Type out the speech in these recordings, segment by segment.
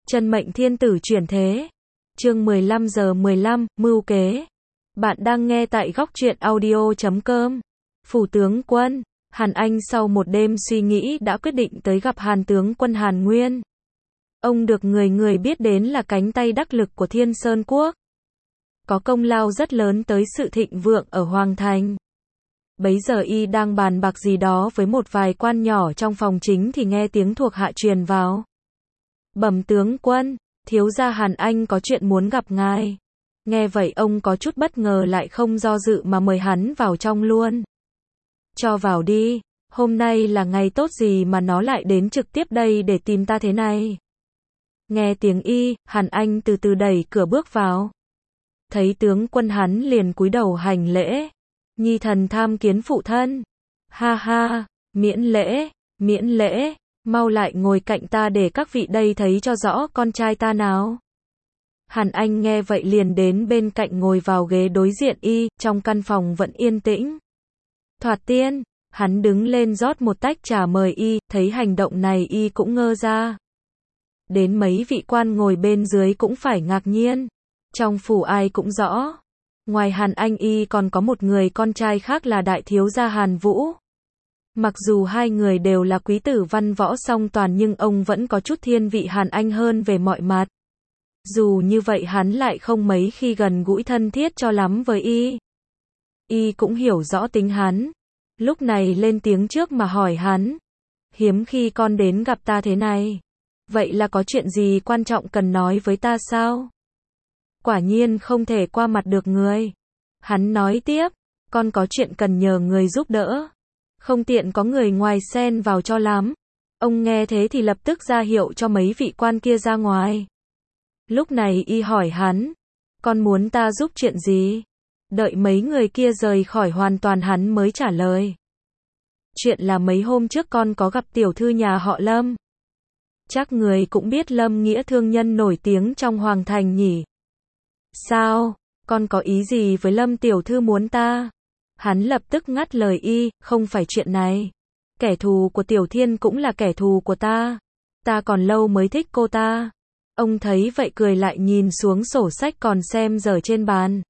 Chân mệnh thiên tử chuyển thế. Chương 15:15, mưu kế. Bạn đang nghe tại góc truyện audio.com. Phủ tướng quân, Hàn Anh sau một đêm suy nghĩ đã quyết định tới gặp Hàn tướng quân Hàn Nguyên. Ông được người người biết đến là cánh tay đắc lực của Thiên Sơn Quốc. Có công lao rất lớn tới sự thịnh vượng ở Hoàng Thành. Bấy giờ y đang bàn bạc gì đó với một vài quan nhỏ trong phòng chính thì nghe tiếng thuộc hạ truyền vào. Bẩm tướng quân, thiếu gia Hàn Anh có chuyện muốn gặp ngài. Nghe vậy ông có chút bất ngờ lại không do dự mà mời hắn vào trong luôn. Cho vào đi, hôm nay là ngày tốt gì mà nó lại đến trực tiếp đây để tìm ta thế này. Nghe tiếng y, Hàn Anh từ từ đẩy cửa bước vào. Thấy tướng quân hắn liền cúi đầu hành lễ. Nhi thần tham kiến phụ thân. Ha ha, miễn lễ, mau lại ngồi cạnh ta để các vị đây thấy cho rõ con trai ta nào. Hàn Anh nghe vậy liền đến bên cạnh ngồi vào ghế đối diện y, trong căn phòng vẫn yên tĩnh. Thoạt tiên, hắn đứng lên rót một tách trà mời y, thấy hành động này y cũng ngơ ra. Đến mấy vị quan ngồi bên dưới cũng phải ngạc nhiên. Trong phủ ai cũng rõ. Ngoài Hàn Anh y còn có một người con trai khác là đại thiếu gia Hàn Vũ. Mặc dù hai người đều là quý tử văn võ song toàn nhưng ông vẫn có chút thiên vị Hàn Anh hơn về mọi mặt. Dù như vậy hắn lại không mấy khi gần gũi thân thiết cho lắm với y. Y cũng hiểu rõ tính hắn. Lúc này lên tiếng trước mà hỏi hắn. Hiếm khi con đến gặp ta thế này. Vậy là có chuyện gì quan trọng cần nói với ta sao? Quả nhiên không thể qua mặt được người. Hắn nói tiếp, con có chuyện cần nhờ người giúp đỡ. Không tiện có người ngoài xen vào cho lắm. Ông nghe thế thì lập tức ra hiệu cho mấy vị quan kia ra ngoài. Lúc này y hỏi hắn, con muốn ta giúp chuyện gì? Đợi mấy người kia rời khỏi hoàn toàn hắn mới trả lời. Chuyện là mấy hôm trước con có gặp tiểu thư nhà họ Lâm. Chắc người cũng biết Lâm Nghĩa thương nhân nổi tiếng trong Hoàng Thành nhỉ? Sao? Con có ý gì với Lâm tiểu thư muốn ta? Hắn lập tức ngắt lời y, không phải chuyện này. Kẻ thù của Tiểu Thiên cũng là kẻ thù của ta. Ta còn lâu mới thích cô ta. Ông thấy vậy cười lại nhìn xuống sổ sách còn xem dở trên bàn.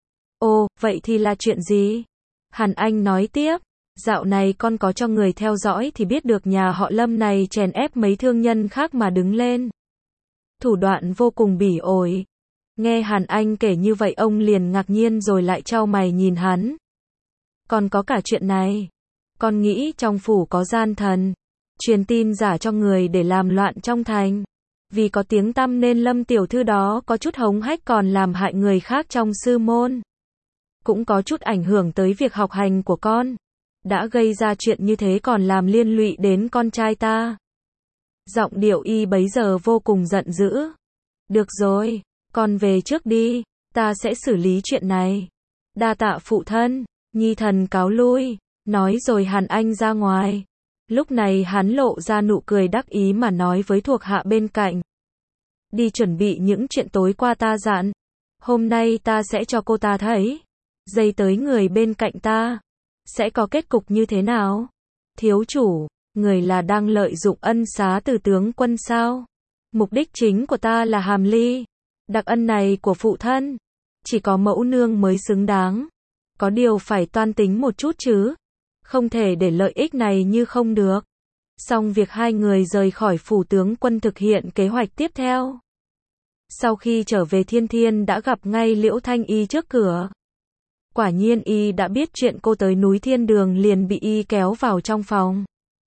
Ồ, vậy thì là chuyện gì? Hàn Anh nói tiếp, dạo này con có cho người theo dõi thì biết được nhà họ Lâm này chèn ép mấy thương nhân khác mà đứng lên. Thủ đoạn vô cùng bỉ ổi. Nghe Hàn Anh kể như vậy ông liền ngạc nhiên rồi lại chau mày nhìn hắn. Còn có cả chuyện này. Con nghĩ trong phủ có gian thần. Truyền tin giả cho người để làm loạn trong thành. Vì có tiếng tăm nên Lâm tiểu thư đó có chút hống hách còn làm hại người khác trong sư môn. Cũng có chút ảnh hưởng tới việc học hành của con. Đã gây ra chuyện như thế còn làm liên lụy đến con trai ta. Giọng điệu y bấy giờ vô cùng giận dữ. Được rồi, con về trước đi, ta sẽ xử lý chuyện này. Đa tạ phụ thân, nhi thần cáo lui. Nói rồi Hàn Anh ra ngoài. Lúc này hắn lộ ra nụ cười đắc ý mà nói với thuộc hạ bên cạnh. Đi chuẩn bị những chuyện tối qua ta dặn. Hôm nay ta sẽ cho cô ta thấy. Dây tới người bên cạnh ta. Sẽ có kết cục như thế nào? Thiếu chủ, người là đang lợi dụng ân xá từ tướng quân sao? Mục đích chính của ta là hàm ly. Đặc ân này của phụ thân. Chỉ có mẫu nương mới xứng đáng. Có điều phải toan tính một chút chứ. Không thể để lợi ích này như không được. Xong việc hai người rời khỏi phủ tướng quân thực hiện kế hoạch tiếp theo. Sau khi trở về Thiên Thiên đã gặp ngay Liễu Thanh Y trước cửa. Quả nhiên y đã biết chuyện cô tới núi Thiên Đường liền bị y kéo vào trong phòng.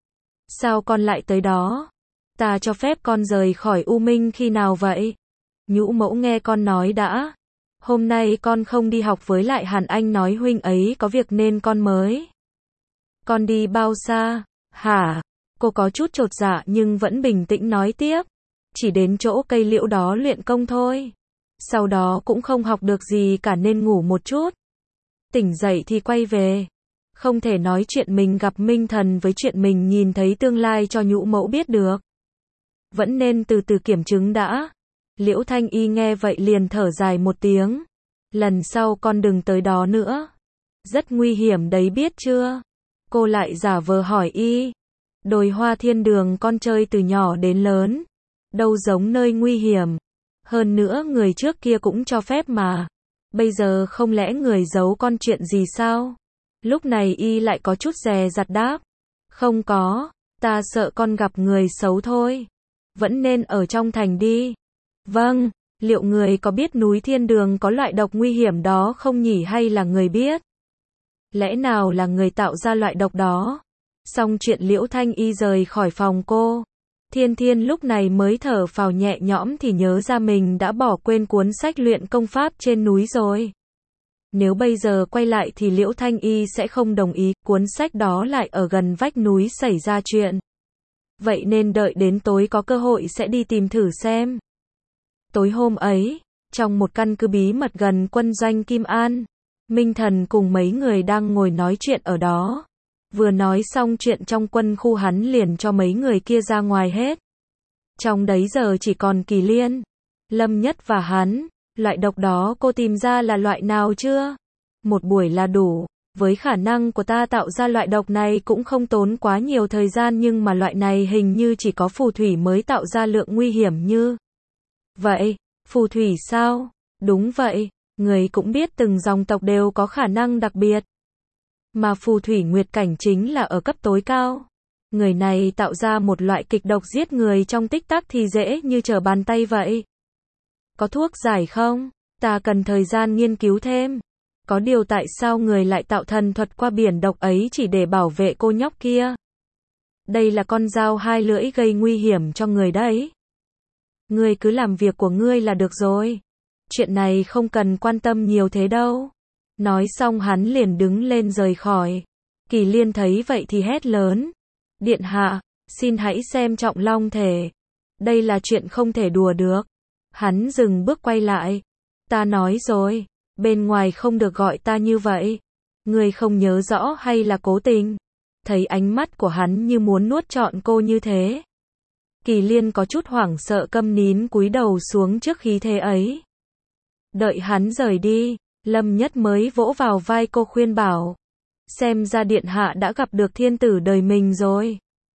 Sao con lại tới đó? Ta cho phép con rời khỏi U Minh khi nào vậy? Nhũ mẫu nghe con nói đã. Hôm nay con không đi học với lại Hàn Anh nói huynh ấy có việc nên con mới. Con đi bao xa? Hả? Cô có chút chột dạ nhưng vẫn bình tĩnh nói tiếp. Chỉ đến chỗ cây liễu đó luyện công thôi. Sau đó cũng không học được gì cả nên ngủ một chút. Tỉnh dậy thì quay về. Không thể nói chuyện mình gặp Minh Thần với chuyện mình nhìn thấy tương lai cho nhũ mẫu biết được. Vẫn nên từ từ kiểm chứng đã. Liễu Thanh Y nghe vậy liền thở dài một tiếng. Lần sau con đừng tới đó nữa. Rất nguy hiểm đấy biết chưa? Cô lại giả vờ hỏi y. Đồi Hoa Thiên Đường con chơi từ nhỏ đến lớn. đâu giống nơi nguy hiểm. Hơn nữa người trước kia cũng cho phép mà. Bây giờ không lẽ người giấu con chuyện gì sao? Lúc này y lại có chút dè dặt đáp. Không có, ta sợ con gặp người xấu thôi. Vẫn nên ở trong thành đi. Vâng, liệu người có biết núi Thiên Đường có loại độc nguy hiểm đó không nhỉ, hay là người biết? Lẽ nào là người tạo ra loại độc đó? Xong chuyện Liễu Thanh Y rời khỏi phòng cô. Thiên Thiên lúc này mới thở phào nhẹ nhõm thì nhớ ra mình đã bỏ quên cuốn sách luyện công pháp trên núi rồi. Nếu bây giờ quay lại thì Liễu Thanh Y sẽ không đồng ý, cuốn sách đó lại ở gần vách núi xảy ra chuyện. Vậy nên đợi đến tối có cơ hội sẽ đi tìm thử xem. Tối hôm ấy, trong một căn cứ bí mật gần quân doanh Kim An, Minh Thần cùng mấy người đang ngồi nói chuyện ở đó. Vừa nói xong chuyện trong quân khu hắn liền cho mấy người kia ra ngoài hết. Trong đấy giờ chỉ còn Kỳ Liên, Lâm Nhất và hắn. Loại độc đó cô tìm ra là loại nào chưa? Một buổi là đủ. Với khả năng của ta tạo ra loại độc này cũng không tốn quá nhiều thời gian, nhưng mà loại này hình như chỉ có phù thủy mới tạo ra lượng nguy hiểm như vậy. Phù thủy sao? Đúng vậy, người cũng biết từng dòng tộc đều có khả năng đặc biệt. Mà phù thủy nguyệt cảnh chính là ở cấp tối cao. Người này tạo ra một loại kịch độc giết người trong tích tắc thì dễ như trở bàn tay vậy. Có thuốc giải không? Ta cần thời gian nghiên cứu thêm. Có điều tại sao người lại tạo thần thuật qua biển độc ấy chỉ để bảo vệ cô nhóc kia? Đây là con dao hai lưỡi gây nguy hiểm cho người đấy. Ngươi cứ làm việc của ngươi là được rồi. Chuyện này không cần quan tâm nhiều thế đâu. Nói xong hắn liền đứng lên rời khỏi. Kỳ Liên thấy vậy thì hét lớn. Điện hạ, xin hãy xem Trọng Long thể. Đây là chuyện không thể đùa được. Hắn dừng bước quay lại. Ta nói rồi, bên ngoài không được gọi ta như vậy. Ngươi không nhớ rõ hay là cố tình? Thấy ánh mắt của hắn như muốn nuốt trọn cô như thế. Kỳ Liên có chút hoảng sợ câm nín cúi đầu xuống trước khí thế ấy. Đợi hắn rời đi, Lâm Nhất mới vỗ vào vai cô khuyên bảo. Xem ra điện hạ đã gặp được thiên tử đời mình rồi.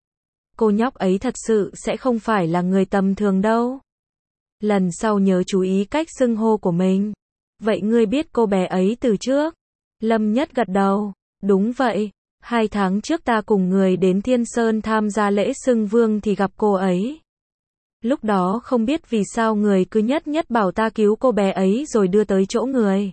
Cô nhóc ấy thật sự sẽ không phải là người tầm thường đâu. Lần sau nhớ chú ý cách xưng hô của mình. Vậy ngươi biết cô bé ấy từ trước? Lâm Nhất gật đầu. Đúng vậy. 2 tháng trước ta cùng người đến Thiên Sơn tham gia lễ xưng vương thì gặp cô ấy. Lúc đó không biết vì sao người cứ nhất bảo ta cứu cô bé ấy rồi đưa tới chỗ người.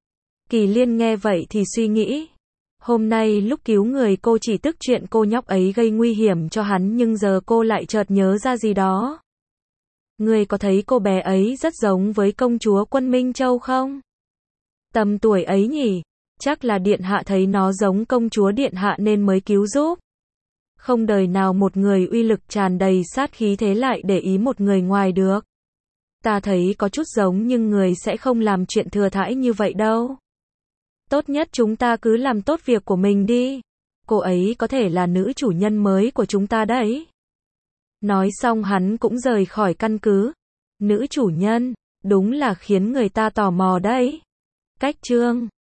Kỳ Liên nghe vậy thì suy nghĩ. Hôm nay lúc cứu người cô chỉ tức chuyện cô nhóc ấy gây nguy hiểm cho hắn, nhưng giờ cô lại chợt nhớ ra gì đó. Người có thấy cô bé ấy rất giống với công chúa Quân Minh Châu không? Tầm tuổi ấy nhỉ? Chắc là điện hạ thấy nó giống công chúa điện hạ nên mới cứu giúp. Không đời nào một người uy lực tràn đầy sát khí thế lại để ý một người ngoài được. Ta thấy có chút giống nhưng người sẽ không làm chuyện thừa thãi như vậy đâu. Tốt nhất chúng ta cứ làm tốt việc của mình đi. Cô ấy có thể là nữ chủ nhân mới của chúng ta đấy. Nói xong hắn cũng rời khỏi căn cứ. Nữ chủ nhân, đúng là khiến người ta tò mò đấy. Cách chương